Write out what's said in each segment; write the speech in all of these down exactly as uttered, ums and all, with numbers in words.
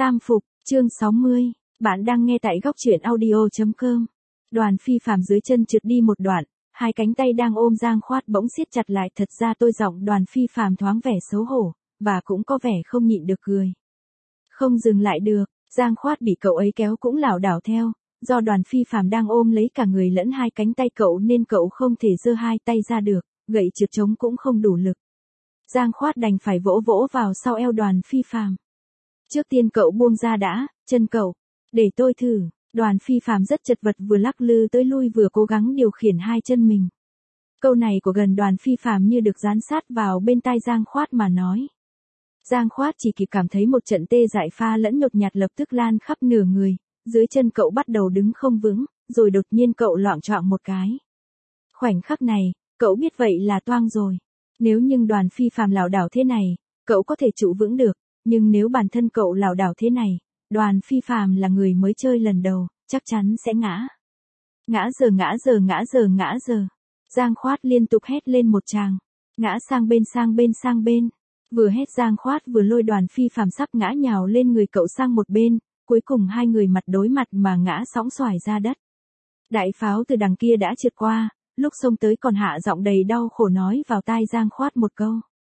Tam phục, chương sáu mươi. Bạn đang nghe tại góc truyện audio chấm com. Đoàn Phi Phàm dưới chân trượt đi một đoạn, hai cánh tay đang ôm Giang Khoát bỗng siết chặt lại. Thật ra tôi giọng Đoàn Phi Phàm thoáng vẻ xấu hổ, và cũng có vẻ không nhịn được cười. Không dừng lại được, Giang Khoát bị cậu ấy kéo cũng lảo đảo theo, do Đoàn Phi Phàm đang ôm lấy cả người lẫn hai cánh tay cậu nên cậu không thể giơ hai tay ra được, gậy trượt trống cũng không đủ lực. Giang Khoát đành phải vỗ vỗ vào sau eo Đoàn Phi Phàm. Trước tiên cậu buông ra đã, chân cậu, để tôi thử. Đoàn Phi Phàm rất chật vật, vừa lắc lư tới lui vừa cố gắng điều khiển hai chân mình. Câu này của gần Đoàn Phi Phàm như được dán sát vào bên tai Giang Khoát mà nói. Giang Khoát chỉ kịp cảm thấy một trận tê dại pha lẫn nhột nhạt lập tức lan khắp nửa người, dưới chân cậu bắt đầu đứng không vững, rồi đột nhiên cậu loạng choạng một cái. Khoảnh khắc này, cậu biết vậy là toang rồi. Nếu nhưng Đoàn Phi Phàm lảo đảo thế này, cậu có thể trụ vững được, nhưng nếu bản thân cậu lảo đảo thế này, Đoàn Phi Phàm là người mới chơi lần đầu, chắc chắn sẽ ngã. Ngã giờ ngã giờ ngã giờ ngã giờ. Giang Khoát liên tục hét lên một tràng. Ngã sang bên sang bên sang bên. Vừa hét Giang Khoát vừa lôi Đoàn Phi Phàm sắp ngã nhào lên người cậu sang một bên, cuối cùng hai người mặt đối mặt mà ngã sóng xoài ra đất. Đại Pháo từ đằng kia đã trượt qua, lúc xông tới còn hạ giọng đầy đau khổ nói vào tai Giang Khoát một câu.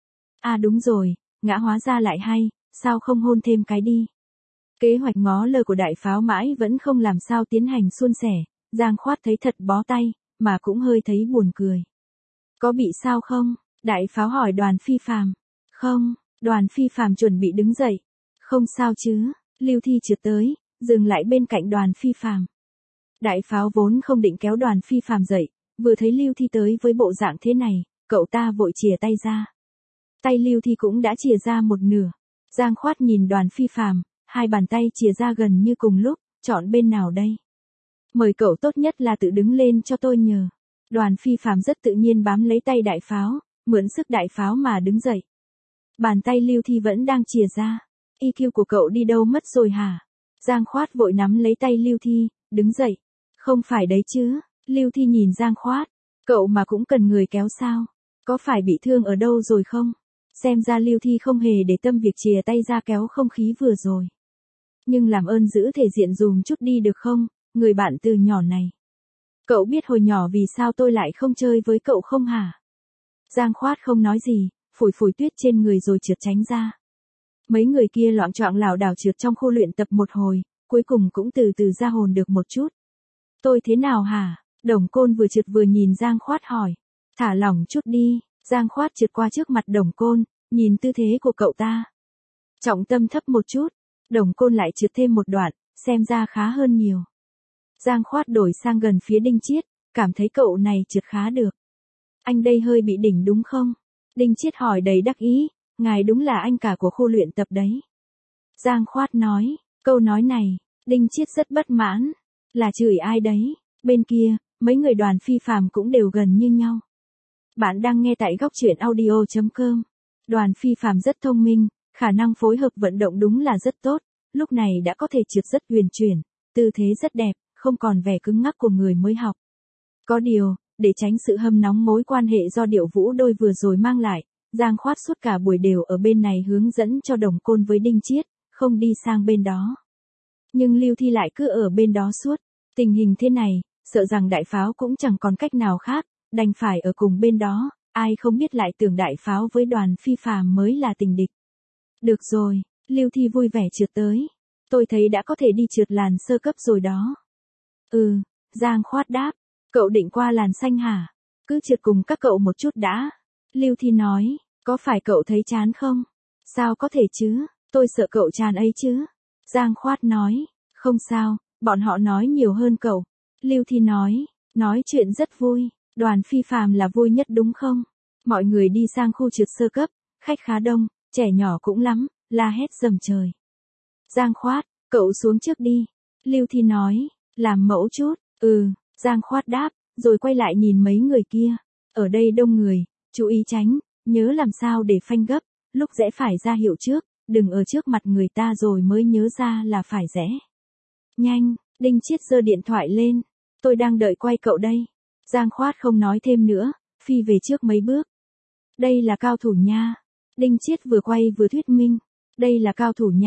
À đúng rồi, ngã hóa ra lại hay, sao không hôn thêm cái đi. Kế hoạch ngó lơ của Đại Pháo mãi vẫn không làm sao tiến hành suôn sẻ, Giang Khoát thấy thật bó tay, mà cũng hơi thấy buồn cười. Có bị sao không? Đại Pháo hỏi Đoàn Phi Phàm. Không, Đoàn Phi Phàm chuẩn bị đứng dậy. Không sao chứ. Lưu Thi trượt tới, dừng lại bên cạnh Đoàn Phi Phàm. Đại Pháo vốn không định kéo Đoàn Phi Phàm dậy, vừa thấy Lưu Thi tới với bộ dạng thế này, cậu ta vội chìa tay ra. Tay Lưu Thi cũng đã chìa ra một nửa. Giang Khoát nhìn Đoàn Phi Phàm, hai bàn tay chìa ra gần như cùng lúc, chọn bên nào đây? Mời cậu tốt nhất là tự đứng lên cho tôi nhờ. Đoàn Phi Phàm rất tự nhiên bám lấy tay Đại Pháo, mượn sức Đại Pháo mà đứng dậy. Bàn tay Lưu Thi vẫn đang chìa ra. i kiu của cậu đi đâu mất rồi hả? Giang Khoát vội nắm lấy tay Lưu Thi, đứng dậy. Không phải đấy chứ. Lưu Thi nhìn Giang Khoát. Cậu mà cũng cần người kéo sao? Có phải bị thương ở đâu rồi không? Xem ra Lưu Thi không hề để tâm việc chìa tay ra kéo không khí vừa rồi. Nhưng làm ơn giữ thể diện dùm chút đi được không, người bạn từ nhỏ này. Cậu biết hồi nhỏ vì sao tôi lại không chơi với cậu không hả? Giang Khoát không nói gì, phủi phủi tuyết trên người rồi trượt tránh ra. Mấy người kia loạng choạng lảo đảo trượt trong khu luyện tập một hồi, cuối cùng cũng từ từ ra hồn được một chút. Tôi thế nào hả? Đồng Côn vừa trượt vừa nhìn Giang Khoát hỏi. Thả lỏng chút đi. Giang Khoát trượt qua trước mặt Đồng Côn, nhìn tư thế của cậu ta. Trọng tâm thấp một chút. Đồng Côn lại trượt thêm một đoạn, xem ra khá hơn nhiều. Giang Khoát đổi sang gần phía Đinh Chiết, cảm thấy cậu này trượt khá được. Anh đây hơi bị đỉnh đúng không? Đinh Chiết hỏi đầy đắc ý, ngài đúng là anh cả của khu luyện tập đấy. Giang Khoát nói, câu nói này, Đinh Chiết rất bất mãn. Là chửi ai đấy? Bên kia, mấy người Đoàn Phi Phàm cũng đều gần như nhau. Bạn đang nghe tại góc truyện audio chấm com. Đoàn Phi Phàm rất thông minh, khả năng phối hợp vận động đúng là rất tốt, lúc này đã có thể trượt rất huyền chuyển, tư thế rất đẹp, không còn vẻ cứng ngắc của người mới học. Có điều, để tránh sự hâm nóng mối quan hệ do điệu vũ đôi vừa rồi mang lại, Giang Khoát suốt cả buổi đều ở bên này hướng dẫn cho Đồng Côn với Đinh Chiết, không đi sang bên đó. Nhưng Lưu Thi lại cứ ở bên đó suốt, tình hình thế này, sợ rằng Đại Pháo cũng chẳng còn cách nào khác, đành phải ở cùng bên đó, ai không biết lại tưởng Đại Pháo với Đoàn Phi Phàm mới là tình địch. Được rồi, Lưu Thi vui vẻ trượt tới. Tôi thấy đã có thể đi trượt làn sơ cấp rồi đó. Ừ, Giang Khoát đáp, cậu định qua làn xanh hả? Cứ trượt cùng các cậu một chút đã. Lưu Thi nói, có phải cậu thấy chán không? Sao có thể chứ, tôi sợ cậu chán ấy chứ. Giang Khoát nói, không sao, bọn họ nói nhiều hơn cậu. Lưu Thi nói, nói chuyện rất vui, Đoàn Phi Phàm là vui nhất đúng không? Mọi người đi sang khu trượt sơ cấp, khách khá đông, trẻ nhỏ cũng lắm, la hét rầm trời. Giang Khoát, cậu xuống trước đi. Lưu Thi nói, làm mẫu chút. Ừ, Giang Khoát đáp, rồi quay lại nhìn mấy người kia. Ở đây đông người, chú ý tránh, nhớ làm sao để phanh gấp, lúc rẽ phải ra hiệu trước, đừng ở trước mặt người ta rồi mới nhớ ra là phải rẽ. Nhanh, Đinh Chiết giơ điện thoại lên. Tôi đang đợi quay cậu đây. Giang Khoát không nói thêm nữa, phi về trước mấy bước. Đây là cao thủ nha. Đinh Chiết vừa quay vừa thuyết minh. Đây là cao thủ nha,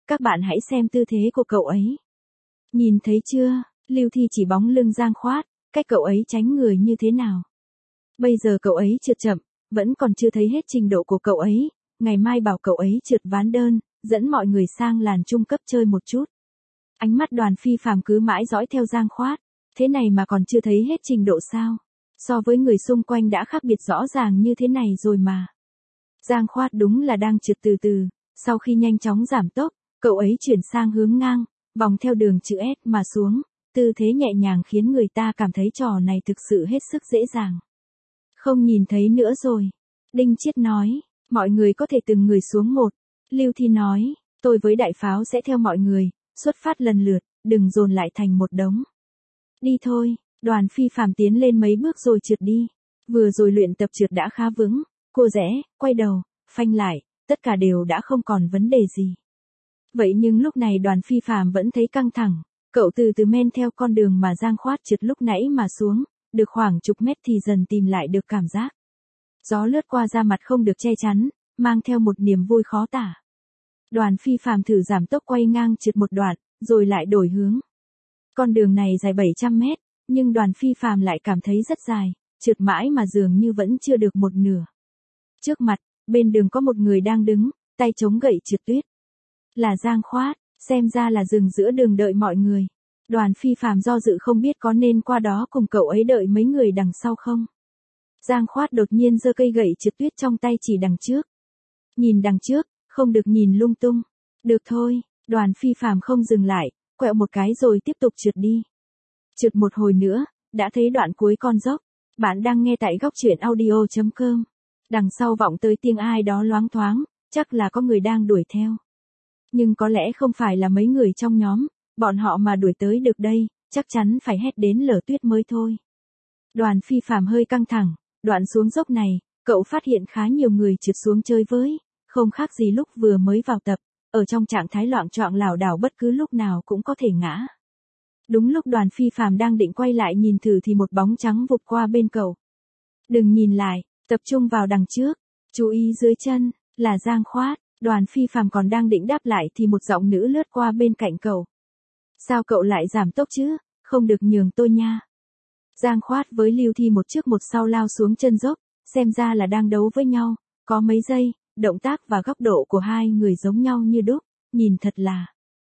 Các bạn hãy xem tư thế của cậu ấy. Nhìn thấy chưa, Lưu Thi chỉ bóng lưng Giang Khoát, cách cậu ấy tránh người như thế nào. Bây giờ cậu ấy trượt chậm, vẫn còn chưa thấy hết trình độ của cậu ấy, ngày mai bảo cậu ấy trượt ván đơn, dẫn mọi người sang làn trung cấp chơi một chút. Ánh mắt Đoàn Phi Phàm cứ mãi dõi theo Giang Khoát, thế này mà còn chưa thấy hết trình độ sao? So với người xung quanh đã khác biệt rõ ràng như thế này rồi mà. Giang Khoát đúng là đang trượt từ từ, sau khi nhanh chóng giảm tốc, cậu ấy chuyển sang hướng ngang, vòng theo đường chữ S mà xuống, tư thế nhẹ nhàng khiến người ta cảm thấy trò này thực sự hết sức dễ dàng. Không nhìn thấy nữa rồi. Đinh Chiết nói, mọi người có thể từng người xuống một. Lưu Thi nói, tôi với Đại Pháo sẽ theo mọi người, xuất phát lần lượt, đừng dồn lại thành một đống. Đi thôi, Đoàn Phi Phàm tiến lên mấy bước rồi trượt đi. Vừa rồi luyện tập trượt đã khá vững, cô rẽ, quay đầu, phanh lại, tất cả đều đã không còn vấn đề gì. Vậy nhưng lúc này Đoàn Phi Phàm vẫn thấy căng thẳng, cậu từ từ men theo con đường mà Giang Khoát trượt lúc nãy mà xuống, được khoảng chục mét thì dần tìm lại được cảm giác. Gió lướt qua da mặt không được che chắn, mang theo một niềm vui khó tả. Đoàn Phi Phàm thử giảm tốc quay ngang trượt một đoạn, rồi lại đổi hướng. Con đường này dài bảy trăm mét, nhưng Đoàn Phi Phàm lại cảm thấy rất dài, trượt mãi mà dường như vẫn chưa được một nửa. Trước mặt, bên đường có một người đang đứng, tay chống gậy trượt tuyết. Là Giang Khoát, xem ra là dừng giữa đường đợi mọi người. Đoàn Phi Phàm do dự không biết có nên qua đó cùng cậu ấy đợi mấy người đằng sau không. Giang Khoát đột nhiên giơ cây gậy trượt tuyết trong tay chỉ đằng trước. Nhìn đằng trước, không được nhìn lung tung. Được thôi, Đoàn Phi Phàm không dừng lại, quẹo một cái rồi tiếp tục trượt đi. Trượt một hồi nữa, đã thấy đoạn cuối con dốc. Bạn đang nghe tại góc truyện audio chấm com. Đằng sau vọng tới tiếng ai đó loáng thoáng, chắc là có người đang đuổi theo. Nhưng có lẽ không phải là mấy người trong nhóm, bọn họ mà đuổi tới được đây, chắc chắn phải hét đến lở tuyết mới thôi. Đoàn Phi Phàm hơi căng thẳng, đoạn xuống dốc này, cậu phát hiện khá nhiều người trượt xuống chơi với, không khác gì lúc vừa mới vào tập, ở trong trạng thái loạng choạng lảo đảo bất cứ lúc nào cũng có thể ngã. Đúng lúc Đoàn Phi Phàm đang định quay lại nhìn thử thì một bóng trắng vụt qua bên cậu. Đừng nhìn lại, tập trung vào đằng trước, chú ý dưới chân, là Giang Khoát. Đoàn Phi Phàm còn đang định đáp lại thì một giọng nữ lướt qua bên cạnh cậu. Sao cậu lại giảm tốc chứ, không được nhường tôi nha. Giang Khoát với Lưu Thi một trước một sau lao xuống chân dốc, xem ra là đang đấu với nhau, có mấy giây, động tác và góc độ của hai người giống nhau như đúc, nhìn thật là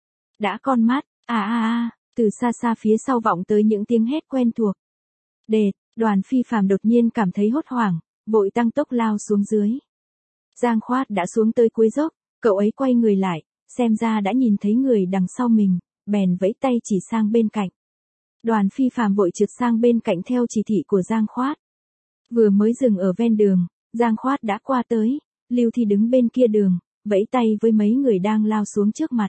đã con mắt. À à à, từ xa xa phía sau vọng tới những tiếng hét quen thuộc. Đệt, Đoàn Phi Phàm đột nhiên cảm thấy hốt hoảng, vội tăng tốc lao xuống dưới. Giang Khoát đã xuống tới cuối dốc, cậu ấy quay người lại, xem ra đã nhìn thấy người đằng sau mình, bèn vẫy tay chỉ sang bên cạnh. Đoàn Phi Phàm vội trượt sang bên cạnh theo chỉ thị của Giang Khoát. Vừa mới dừng ở ven đường, Giang Khoát đã qua tới, Lưu Thi đứng bên kia đường, vẫy tay với mấy người đang lao xuống trước mặt.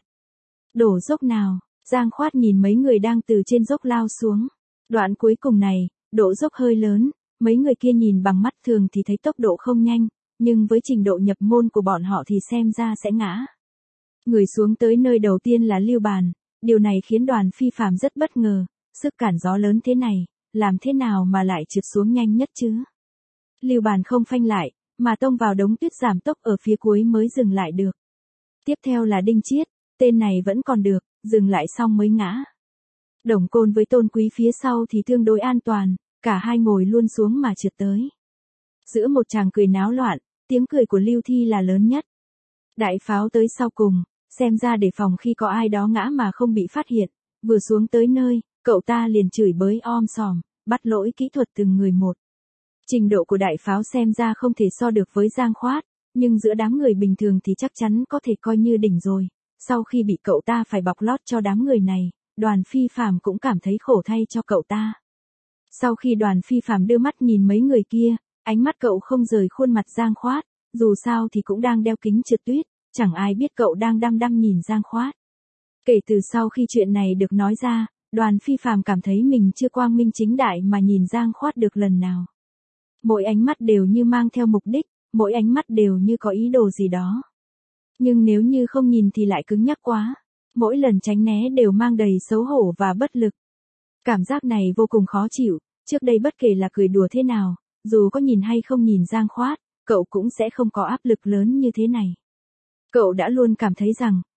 Đổ dốc nào, Giang Khoát nhìn mấy người đang từ trên dốc lao xuống. Đoạn cuối cùng này, độ dốc hơi lớn, mấy người kia nhìn bằng mắt thường thì thấy tốc độ không nhanh, nhưng với trình độ nhập môn của bọn họ thì xem ra sẽ ngã. Người xuống tới nơi đầu tiên là Lưu Bàn, điều này khiến Đoàn Phi Phàm rất bất ngờ, sức cản gió lớn thế này, làm thế nào mà lại trượt xuống nhanh nhất chứ? Lưu Bàn không phanh lại, mà tông vào đống tuyết giảm tốc ở phía cuối mới dừng lại được. Tiếp theo là Đinh Chiết, tên này vẫn còn được, dừng lại xong mới ngã. Đồng Côn với Tôn Quý phía sau thì tương đối an toàn, cả hai ngồi luôn xuống mà trượt tới. Giữa một tràng cười náo loạn, tiếng cười của Lưu Thi là lớn nhất. Đại Pháo tới sau cùng, xem ra để phòng khi có ai đó ngã mà không bị phát hiện, vừa xuống tới nơi, cậu ta liền chửi bới om sòm, bắt lỗi kỹ thuật từng người một. Trình độ của Đại Pháo xem ra không thể so được với Giang Khoát, nhưng giữa đám người bình thường thì chắc chắn có thể coi như đỉnh rồi. Sau khi bị cậu ta phải bọc lót cho đám người này, Đoàn Phi Phàm cũng cảm thấy khổ thay cho cậu ta. Sau khi Đoàn Phi Phàm đưa mắt nhìn mấy người kia, ánh mắt cậu không rời khuôn mặt Giang Khoát, dù sao thì cũng đang đeo kính trượt tuyết, chẳng ai biết cậu đang đăm đăm nhìn Giang Khoát. Kể từ sau khi chuyện này được nói ra, Đoàn Phi Phàm cảm thấy mình chưa quang minh chính đại mà nhìn Giang Khoát được lần nào. Mỗi ánh mắt đều như mang theo mục đích, mỗi ánh mắt đều như có ý đồ gì đó. Nhưng nếu như không nhìn thì lại cứng nhắc quá, mỗi lần tránh né đều mang đầy xấu hổ và bất lực. Cảm giác này vô cùng khó chịu, trước đây bất kể là cười đùa thế nào, dù có nhìn hay không nhìn Giang Khoát, cậu cũng sẽ không có áp lực lớn như thế này. Cậu đã luôn cảm thấy rằng,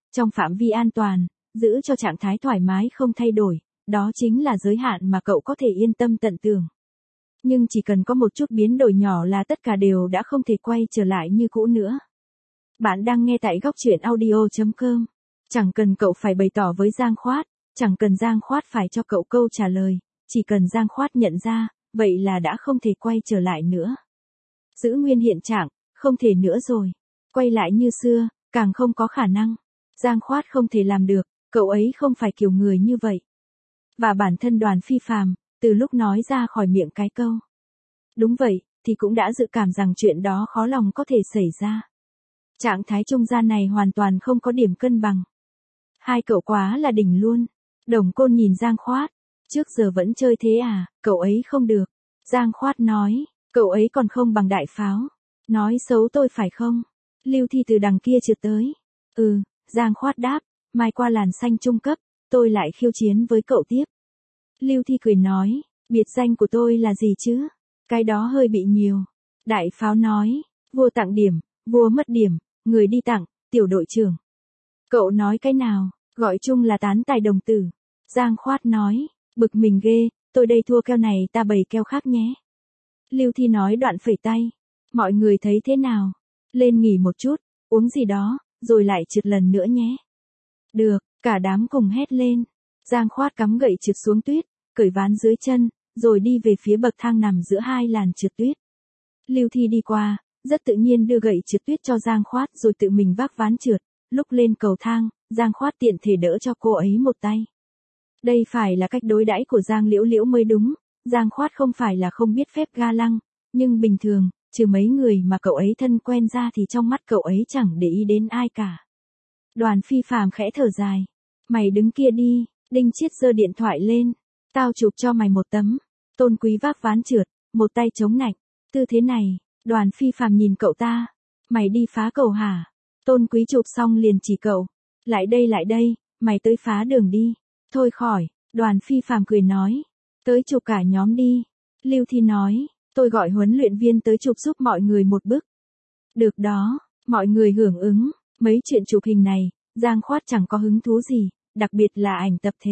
Trong phạm vi an toàn, giữ cho trạng thái thoải mái không thay đổi, đó chính là giới hạn mà cậu có thể yên tâm tận tưởng. Nhưng chỉ cần có một chút biến đổi nhỏ là tất cả đều đã không thể quay trở lại như cũ nữa. Bạn đang nghe tại góc chuyện audio chấm com. Chẳng cần cậu phải bày tỏ với Giang Khoát, chẳng cần Giang Khoát phải cho cậu câu trả lời, chỉ cần Giang Khoát nhận ra, vậy là đã không thể quay trở lại nữa. Giữ nguyên hiện trạng, không thể nữa rồi. Quay lại như xưa, càng không có khả năng. Giang Khoát không thể làm được, cậu ấy không phải kiểu người như vậy. Và bản thân Đoàn Phi Phàm, từ lúc nói ra khỏi miệng cái câu đúng vậy, thì cũng đã dự cảm rằng chuyện đó khó lòng có thể xảy ra. Trạng thái trung gian này hoàn toàn không có điểm cân bằng. Hai cậu quá là đỉnh luôn. Đồng Côn nhìn Giang Khoát. Trước giờ vẫn chơi thế à, cậu ấy không được. Giang Khoát nói, cậu ấy còn không bằng Đại Pháo. Nói xấu tôi phải không? Lưu Thi từ đằng kia trượt tới. Ừ, Giang Khoát đáp, mai qua làn xanh trung cấp, tôi lại khiêu chiến với cậu tiếp. Lưu Thi cười nói, biệt danh của tôi là gì chứ? Cái đó hơi bị nhiều. Đại Pháo nói, vua tặng điểm, vua mất điểm, người đi tặng, tiểu đội trưởng. Cậu nói cái nào, gọi chung là tán tài đồng tử. Giang Khoát nói, bực mình ghê, tôi đây thua keo này ta bày keo khác nhé. Lưu Thi nói đoạn phẩy tay. Mọi người thấy thế nào? Lên nghỉ một chút, uống gì đó, rồi lại trượt lần nữa nhé. Được, cả đám cùng hét lên. Giang Khoát cắm gậy trượt xuống tuyết, cởi ván dưới chân, rồi đi về phía bậc thang nằm giữa hai làn trượt tuyết. Lưu Thi đi qua, rất tự nhiên đưa gậy trượt tuyết cho Giang Khoát rồi tự mình vác ván trượt. Lúc lên cầu thang, Giang Khoát tiện thể đỡ cho cô ấy một tay. Đây phải là cách đối đãi của Giang Liễu Liễu mới đúng. Giang Khoát không phải là không biết phép ga lăng, nhưng bình thường, trừ mấy người mà cậu ấy thân quen ra thì trong mắt cậu ấy chẳng để ý đến ai cả. Đoàn Phi Phàm khẽ thở dài. Mày đứng kia đi, Đinh Chiết giơ điện thoại lên. Tao chụp cho mày một tấm. Tôn Quý vác ván trượt, một tay chống nạnh. Tư thế này, Đoàn Phi Phàm nhìn cậu ta. Mày đi phá cầu hả? Tôn Quý chụp xong liền chỉ cậu. Lại đây lại đây, mày tới phá đường đi. Thôi khỏi, Đoàn Phi Phàm cười nói. Tới chụp cả nhóm đi. Lưu Thi nói, tôi gọi huấn luyện viên tới chụp giúp mọi người một bức. Được đó, mọi người hưởng ứng. Mấy chuyện chụp hình này, Giang Khoát chẳng có hứng thú gì, đặc biệt là ảnh tập thể.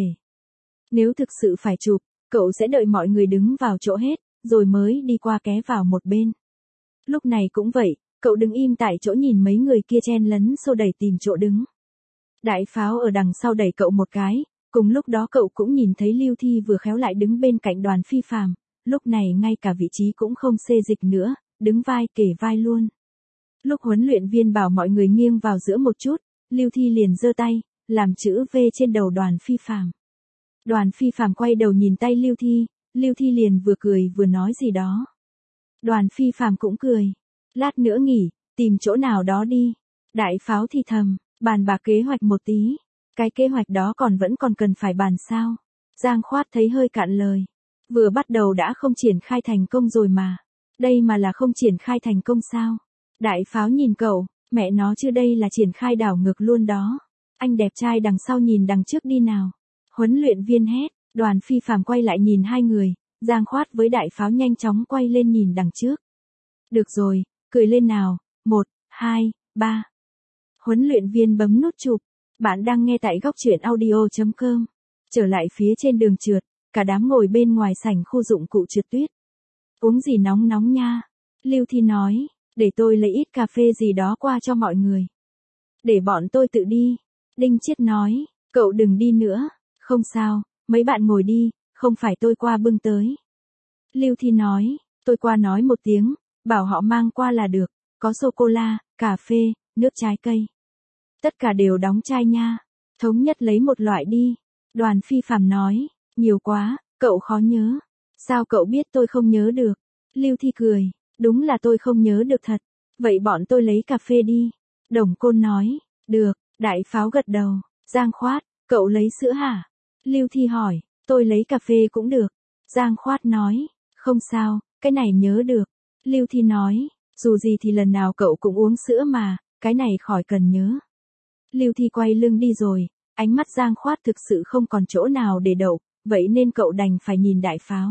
Nếu thực sự phải chụp, cậu sẽ đợi mọi người đứng vào chỗ hết, rồi mới đi qua ké vào một bên. Lúc này cũng vậy, cậu đứng im tại chỗ nhìn mấy người kia chen lấn xô đẩy tìm chỗ đứng. Đại Pháo ở đằng sau đẩy cậu một cái, cùng lúc đó cậu cũng nhìn thấy Lưu Thi vừa khéo lại đứng bên cạnh Đoàn Phi Phàm, lúc này ngay cả vị trí cũng không xê dịch nữa, đứng vai kề vai luôn. Lúc huấn luyện viên bảo mọi người nghiêng vào giữa một chút, Lưu Thi liền giơ tay, làm chữ V trên đầu Đoàn Phi Phàm. Đoàn Phi Phàm quay đầu nhìn tay Lưu Thi, Lưu Thi liền vừa cười vừa nói gì đó. Đoàn Phi Phàm cũng cười. Lát nữa nghỉ, tìm chỗ nào đó đi. Đại Pháo thì thầm, bàn bạc kế hoạch một tí. Cái kế hoạch đó còn vẫn còn cần phải bàn sao? Giang Khoát thấy hơi cạn lời. Vừa bắt đầu đã không triển khai thành công rồi mà. Đây mà là không triển khai thành công sao? Đại Pháo nhìn cậu, mẹ nó chứ đây là triển khai đảo ngược luôn đó. Anh đẹp trai đằng sau nhìn đằng trước đi nào. Huấn luyện viên hét, Đoàn Phi Phàm quay lại nhìn hai người, Giang Khoát với Đại Pháo nhanh chóng quay lên nhìn đằng trước. Được rồi, cười lên nào, một, hai, ba. Huấn luyện viên bấm nút chụp. Bạn đang nghe tại góc chuyện audio chấm com. Trở lại phía trên đường trượt, cả đám ngồi bên ngoài sảnh khu dụng cụ trượt tuyết. Uống gì nóng nóng nha. Lưu Thi nói, để tôi lấy ít cà phê gì đó qua cho mọi người. Để bọn tôi tự đi. Đinh Chiết nói, cậu đừng đi nữa. Không sao, mấy bạn ngồi đi, không phải tôi qua bưng tới. Lưu Thi nói, tôi qua nói một tiếng, bảo họ mang qua là được, có sô-cô-la, cà phê, nước trái cây. Tất cả đều đóng chai nha, thống nhất lấy một loại đi. Đoàn Phi Phàm nói, nhiều quá, cậu khó nhớ. Sao cậu biết tôi không nhớ được? Lưu Thi cười, đúng là tôi không nhớ được thật. Vậy bọn tôi lấy cà phê đi. Đồng Côn nói, được. Đại Pháo gật đầu. Giang Khoát, cậu lấy sữa hả? Lưu Thi hỏi, tôi lấy cà phê cũng được. Giang Khoát nói, không sao, cái này nhớ được. Lưu Thi nói, dù gì thì lần nào cậu cũng uống sữa mà, cái này khỏi cần nhớ. Lưu Thi quay lưng đi rồi, ánh mắt Giang Khoát thực sự không còn chỗ nào để đậu, vậy nên cậu đành phải nhìn Đại Pháo.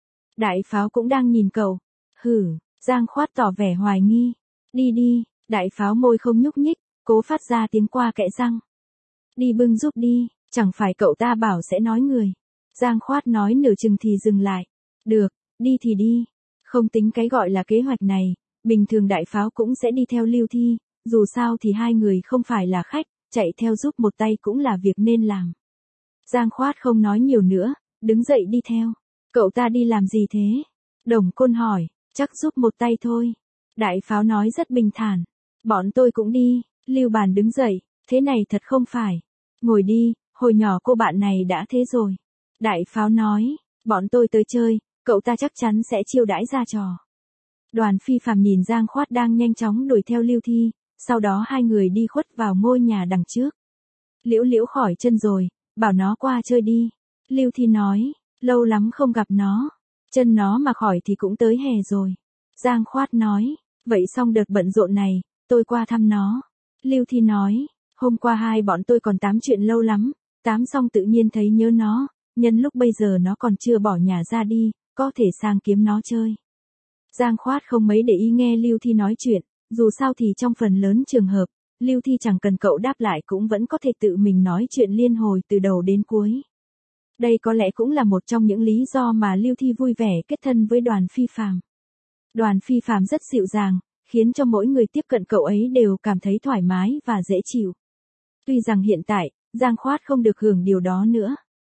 Đại Pháo cũng đang nhìn cậu. Hử, Giang Khoát tỏ vẻ hoài nghi. Đi đi, Đại Pháo môi không nhúc nhích, cố phát ra tiếng qua kẽ răng. Đi bưng giúp đi, chẳng phải cậu ta bảo sẽ nói người. Giang Khoát nói nửa chừng thì dừng lại. Được, đi thì đi. Không tính cái gọi là kế hoạch này, bình thường Đại Pháo cũng sẽ đi theo Lưu Thi, dù sao thì hai người không phải là khách, chạy theo giúp một tay cũng là việc nên làm. Giang Khoát không nói nhiều nữa, đứng dậy đi theo. Cậu ta đi làm gì thế? Đồng Côn hỏi, chắc giúp một tay thôi. Đại Pháo nói rất bình thản. Bọn tôi cũng đi. Lưu Bàn đứng dậy, thế này thật không phải. Ngồi đi, hồi nhỏ cô bạn này đã thế rồi. Đại Pháo nói, bọn tôi tới chơi, cậu ta chắc chắn sẽ chiêu đãi ra trò. Đoàn Phi Phàm nhìn Giang Khoát đang nhanh chóng đuổi theo Lưu Thi, sau đó hai người đi khuất vào ngôi nhà đằng trước. Liễu Liễu khỏi chân rồi, bảo nó qua chơi đi. Lưu Thi nói, lâu lắm không gặp nó. Chân nó mà khỏi thì cũng tới hè rồi. Giang Khoát nói, vậy xong đợt bận rộn này, tôi qua thăm nó. Lưu Thi nói, hôm qua hai bọn tôi còn tám chuyện lâu lắm, tám xong tự nhiên thấy nhớ nó, nhân lúc bây giờ nó còn chưa bỏ nhà ra đi, có thể sang kiếm nó chơi. Giang Khoát không mấy để ý nghe Lưu Thi nói chuyện, dù sao thì trong phần lớn trường hợp, Lưu Thi chẳng cần cậu đáp lại cũng vẫn có thể tự mình nói chuyện liên hồi từ đầu đến cuối. Đây có lẽ cũng là một trong những lý do mà Lưu Thi vui vẻ kết thân với Đoàn Phi Phàm. Đoàn Phi Phàm rất dịu dàng, khiến cho mỗi người tiếp cận cậu ấy đều cảm thấy thoải mái và dễ chịu. Tuy rằng hiện tại, Giang Khoát không được hưởng điều đó nữa.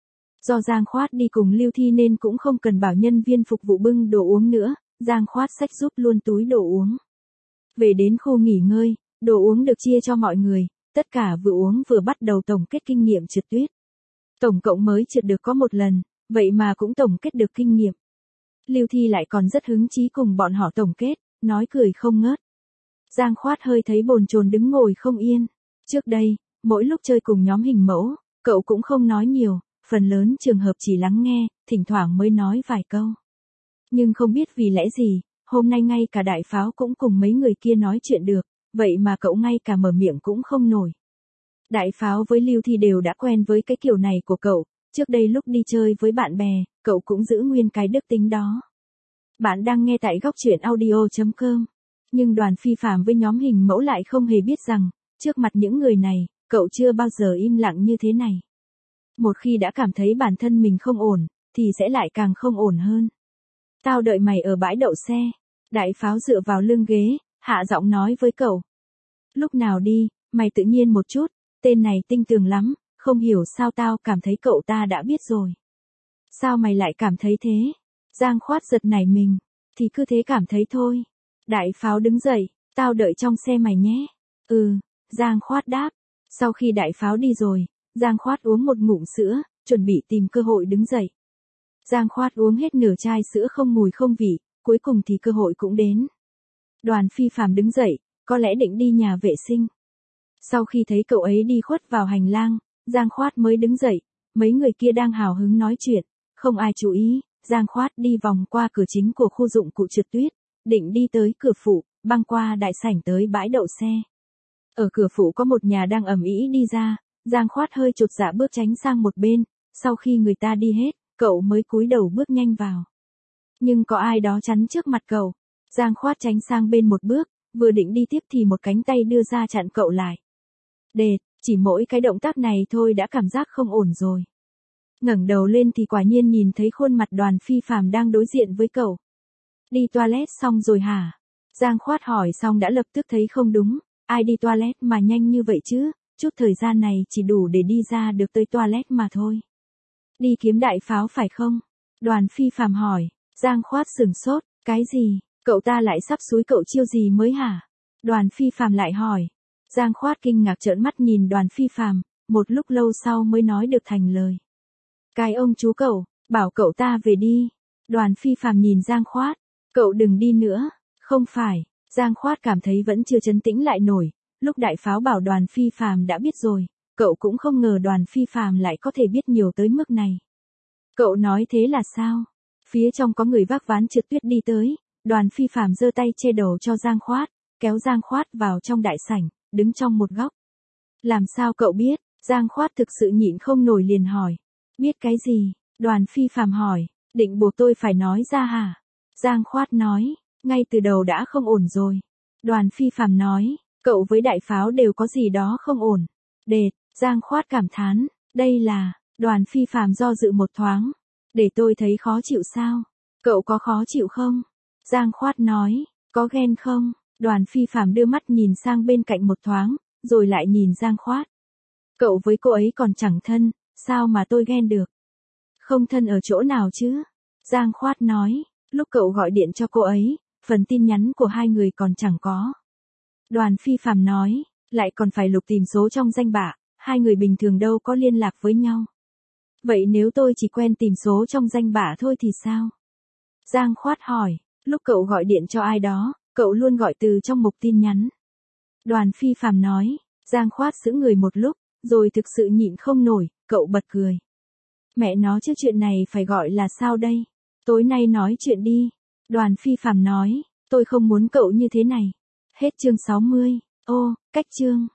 Do Giang Khoát đi cùng Lưu Thi nên cũng không cần bảo nhân viên phục vụ bưng đồ uống nữa, Giang Khoát xách giúp luôn túi đồ uống. Về đến khu nghỉ ngơi, đồ uống được chia cho mọi người, tất cả vừa uống vừa bắt đầu tổng kết kinh nghiệm trượt tuyết. Tổng cộng mới trượt được có một lần, vậy mà cũng tổng kết được kinh nghiệm. Lưu Thi lại còn rất hứng chí cùng bọn họ tổng kết, nói cười không ngớt. Giang Khoát hơi thấy bồn chồn đứng ngồi không yên. Trước đây, mỗi lúc chơi cùng nhóm hình mẫu, cậu cũng không nói nhiều, phần lớn trường hợp chỉ lắng nghe, thỉnh thoảng mới nói vài câu. Nhưng không biết vì lẽ gì, hôm nay ngay cả Đại Pháo cũng cùng mấy người kia nói chuyện được, vậy mà cậu ngay cả mở miệng cũng không nổi. Đại Pháo với Lưu Thi đều đã quen với cái kiểu này của cậu, trước đây lúc đi chơi với bạn bè, cậu cũng giữ nguyên cái đức tính đó. Bạn đang nghe tại góc truyện audio chấm com. Nhưng Đoàn Phi Phàm với nhóm hình mẫu lại không hề biết rằng, trước mặt những người này, cậu chưa bao giờ im lặng như thế này. Một khi đã cảm thấy bản thân mình không ổn, thì sẽ lại càng không ổn hơn. Tao đợi mày ở bãi đậu xe. Đại Pháo dựa vào lưng ghế, hạ giọng nói với cậu. Lúc nào đi, mày tự nhiên một chút, tên này tinh tường lắm, không hiểu sao tao cảm thấy cậu ta đã biết rồi. Sao mày lại cảm thấy thế? Giang Khoát giật nảy mình, thì cứ thế cảm thấy thôi. Đại Pháo đứng dậy, tao đợi trong xe mày nhé. Ừ, Giang Khoát đáp. Sau khi Đại Pháo đi rồi, Giang Khoát uống một ngụm sữa, chuẩn bị tìm cơ hội đứng dậy. Giang Khoát uống hết nửa chai sữa không mùi không vị, cuối cùng thì cơ hội cũng đến. Đoàn Phi Phàm đứng dậy, có lẽ định đi nhà vệ sinh. Sau khi thấy cậu ấy đi khuất vào hành lang, Giang Khoát mới đứng dậy, mấy người kia đang hào hứng nói chuyện, không ai chú ý, Giang Khoát đi vòng qua cửa chính của khu dụng cụ trượt tuyết, định đi tới cửa phụ, băng qua đại sảnh tới bãi đậu xe. Ở cửa phụ có một nhà đang ầm ĩ đi ra, Giang Khoát hơi chột dạ bước tránh sang một bên, sau khi người ta đi hết, cậu mới cúi đầu bước nhanh vào. Nhưng có ai đó chắn trước mặt cậu, Giang Khoát tránh sang bên một bước, vừa định đi tiếp thì một cánh tay đưa ra chặn cậu lại. Đệt, chỉ mỗi cái động tác này thôi đã cảm giác không ổn rồi. Ngẩng đầu lên thì quả nhiên nhìn thấy khuôn mặt Đoàn Phi Phàm đang đối diện với cậu. Đi toilet xong rồi hả? Giang Khoát hỏi xong đã lập tức thấy không đúng, ai đi toilet mà nhanh như vậy chứ, chút thời gian này chỉ đủ để đi ra được tới toilet mà thôi. Đi kiếm Đại Pháo phải không? Đoàn Phi Phàm hỏi, Giang Khoát sửng sốt, cái gì, cậu ta lại sắp xúi cậu chiêu gì mới hả? Đoàn Phi Phàm lại hỏi. Giang Khoát kinh ngạc trợn mắt nhìn Đoàn Phi Phàm, một lúc lâu sau mới nói được thành lời. Cái ông chú cậu, bảo cậu ta về đi. Đoàn Phi Phàm nhìn Giang Khoát, cậu đừng đi nữa, không phải, Giang Khoát cảm thấy vẫn chưa trấn tĩnh lại nổi, lúc Đại Pháo bảo Đoàn Phi Phàm đã biết rồi, cậu cũng không ngờ Đoàn Phi Phàm lại có thể biết nhiều tới mức này. Cậu nói thế là sao? Phía trong có người vác ván trượt tuyết đi tới, Đoàn Phi Phàm giơ tay che đầu cho Giang Khoát, kéo Giang Khoát vào trong đại sảnh, đứng trong một góc. Làm sao cậu biết? Giang Khoát thực sự nhịn không nổi liền hỏi. Biết cái gì? Đoàn Phi Phàm hỏi, định buộc tôi phải nói ra hả? Giang Khoát nói, ngay từ đầu đã không ổn rồi. Đoàn Phi Phàm nói, cậu với Đại Pháo đều có gì đó không ổn. Đệt, Giang Khoát cảm thán, đây là, Đoàn Phi Phàm do dự một thoáng. Để tôi thấy khó chịu sao? Cậu có khó chịu không? Giang Khoát nói, có ghen không? Đoàn Phi Phàm đưa mắt nhìn sang bên cạnh một thoáng, rồi lại nhìn Giang Khoát. Cậu với cô ấy còn chẳng thân, sao mà tôi ghen được? Không thân ở chỗ nào chứ? Giang Khoát nói, lúc cậu gọi điện cho cô ấy, phần tin nhắn của hai người còn chẳng có. Đoàn Phi Phàm nói, lại còn phải lục tìm số trong danh bạ, hai người bình thường đâu có liên lạc với nhau. Vậy nếu tôi chỉ quen tìm số trong danh bạ thôi thì sao? Giang Khoát hỏi, lúc cậu gọi điện cho ai đó, cậu luôn gọi từ trong mục tin nhắn. Đoàn Phi Phàm nói, Giang Khoát sững người một lúc, rồi thực sự nhịn không nổi, cậu bật cười. Mẹ nó chứ chuyện này phải gọi là sao đây? Tối nay nói chuyện đi. Đoàn Phi Phàm nói, tôi không muốn cậu như thế này. Hết chương sáu mươi. Ô, cách chương.